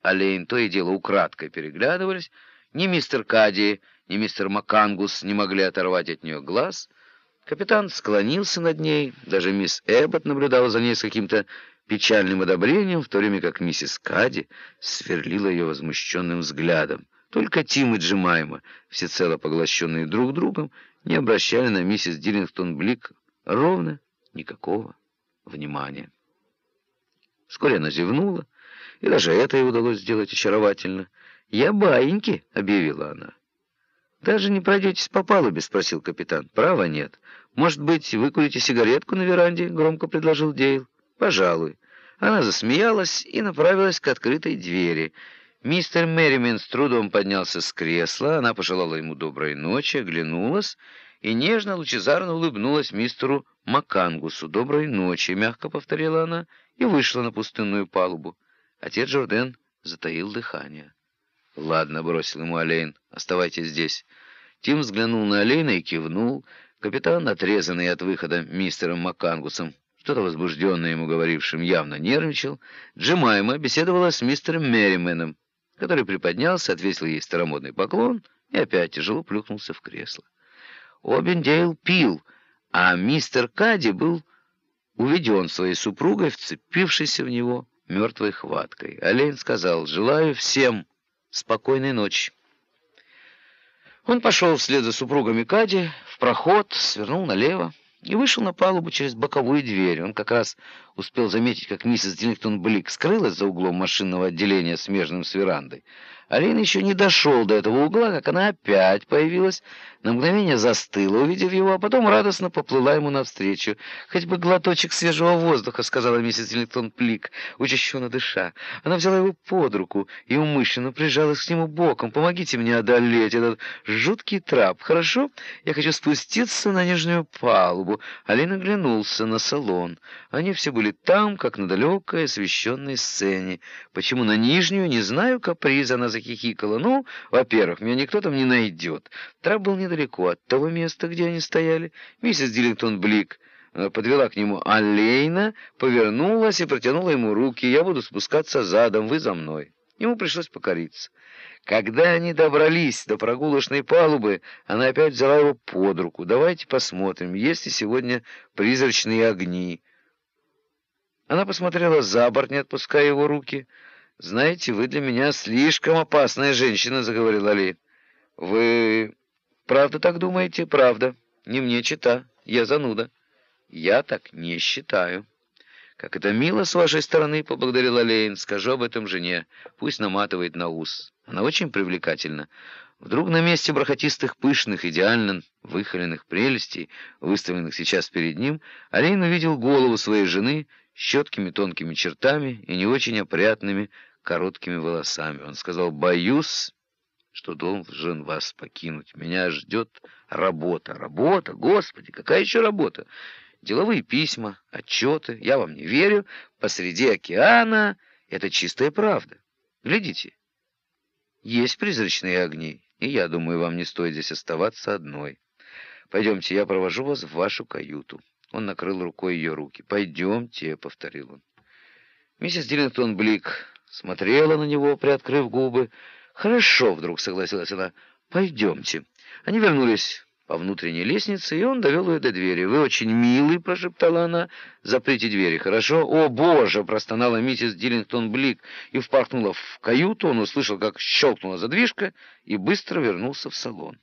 Олейн то и дело украдкой переглядывались. Ни мистер Кади, ни мистер Макангус не могли оторвать от нее глаз. Капитан склонился над ней, даже мисс Эббот наблюдала за ней с каким-то печальным одобрением, в то время как миссис Кади сверлила ее возмущенным взглядом. Только Тим и Джемайма, всецело поглощенные друг другом, не обращали на миссис Диллингтон-Блик ровно никакого внимания. Вскоре она зевнула, и даже это ей удалось сделать очаровательно. «Я баиньки», — объявила она. «Даже не пройдетесь по палубе?» — спросил капитан. «Права нет. Может быть, выкурите сигаретку на веранде?» — громко предложил Дейл. «Пожалуй». Она засмеялась и направилась к открытой двери. Мистер Мерримен с трудом поднялся с кресла. Она пожелала ему доброй ночи, оглянулась и нежно-лучезарно улыбнулась мистеру Макангусу. «Доброй ночи», — мягко повторила она, и вышла на пустынную палубу. Отец Журден затаил дыхание. «Ладно», — бросил ему Олейн, — «оставайтесь здесь». Тим взглянул на Олейна и кивнул. Капитан, отрезанный от выхода мистером Макангусом, что-то возбужденное ему говорившим, явно нервничал. Джемайма беседовала с мистером Меррименом, который приподнялся, отвесил ей старомодный поклон и опять тяжело плюхнулся в кресло. Обендейл пил, а мистер Кади был уведен своей супругой, вцепившейся в него мертвой хваткой. Олейн сказал: «Желаю всем спокойной ночи». Он пошел вслед за супругами Кади в проход, свернул налево и вышел на палубу через боковую дверь. Он как раз успел заметить, как миссис Диллингтон-Блик скрылась за углом машинного отделения, смежным с верандой. Олейн еще не дошел до этого угла, как она опять появилась, на мгновение застыла, увидев его, а потом радостно поплыла ему навстречу. «Хоть бы глоточек свежего воздуха», — сказала миссис Диллингтон-Блик, учащенно дыша. Она взяла его под руку и умышленно прижалась к нему боком. «Помогите мне одолеть этот жуткий трап, хорошо? Я хочу спуститься на нижнюю палубу». Олейн оглянулся на салон. Они все были там, как на далекой освещенной сцене. Почему на нижнюю, не знаю, каприз. Она захихикала. «Ну, во-первых, меня никто там не найдет». Трап был недалеко от того места, где они стояли. Миссис Диллингтон-Блик подвела к нему Олейна, повернулась и протянула ему руки. «Я буду спускаться задом, вы за мной». Ему пришлось покориться. Когда они добрались до прогулочной палубы, она опять взяла его под руку. «Давайте посмотрим, есть ли сегодня призрачные огни». Она посмотрела за борт, не отпуская его руки. «Знаете, вы для меня слишком опасная женщина», — заговорил Олейн. «Вы правда так думаете?» «Правда. Не мне чета. Я зануда». «Я так не считаю». «Как это мило с вашей стороны», — поблагодарил Олейн. «Скажу об этом жене. Пусть наматывает на ус. Она очень привлекательна». Вдруг на месте бархатистых, пышных, идеально выхоленных прелестей, выставленных сейчас перед ним, Олейн увидел голову своей жены с четкими тонкими чертами и не очень опрятными короткими волосами. Он сказал: «Боюсь, что должен вас покинуть. Меня ждет работа». «Работа? Господи, какая еще работа? Деловые письма, отчеты. Я вам не верю. Посреди океана. Это чистая правда. Глядите, есть призрачные огни, и я думаю, вам не стоит здесь оставаться одной. Пойдемте, я провожу вас в вашу каюту». Он накрыл рукой ее руки. «Пойдемте», — повторил он. Миссис Диллингтон-Блик смотрела на него, приоткрыв губы. «Хорошо», — вдруг согласилась она, — «пойдемте». Они вернулись по внутренней лестнице, и он довел ее до двери. «Вы очень милый», — прошептала она. «Заприте двери, хорошо?» «О, Боже!» — простонала миссис Диллингтон-Блик и впорхнула в каюту. Он услышал, как щелкнула задвижка, и быстро вернулся в салон.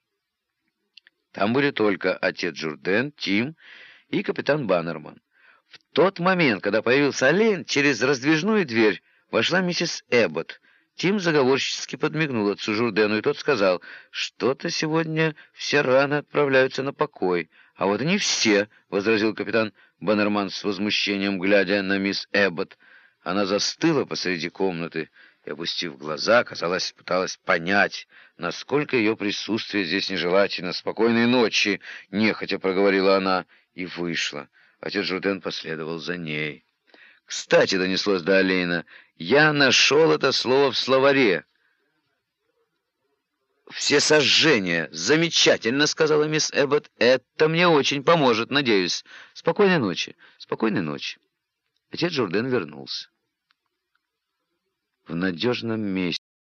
Там были только отец Журден, Тим и капитан Баннерман. В тот момент, когда появился Олейн, через раздвижную дверь вошла миссис Эббот. Тим заговорчески подмигнул отцу Журдену, и тот сказал: «Что-то сегодня все рано отправляются на покой». «А вот не все», — возразил капитан Баннерман с возмущением, глядя на мисс Эббот. Она застыла посреди комнаты и, опустив глаза, казалось, пыталась понять, насколько ее присутствие здесь нежелательно. «Спокойной ночи», — нехотя проговорила она и вышла. Отец Журден последовал за ней. «Кстати», — донеслось до Олейна, — «я нашел это слово в словаре». «Всесожжение. Замечательно», — сказала мисс Эббот. «Это мне очень поможет, надеюсь. Спокойной ночи». «Спокойной ночи». Отец Журден вернулся. в надежном месте.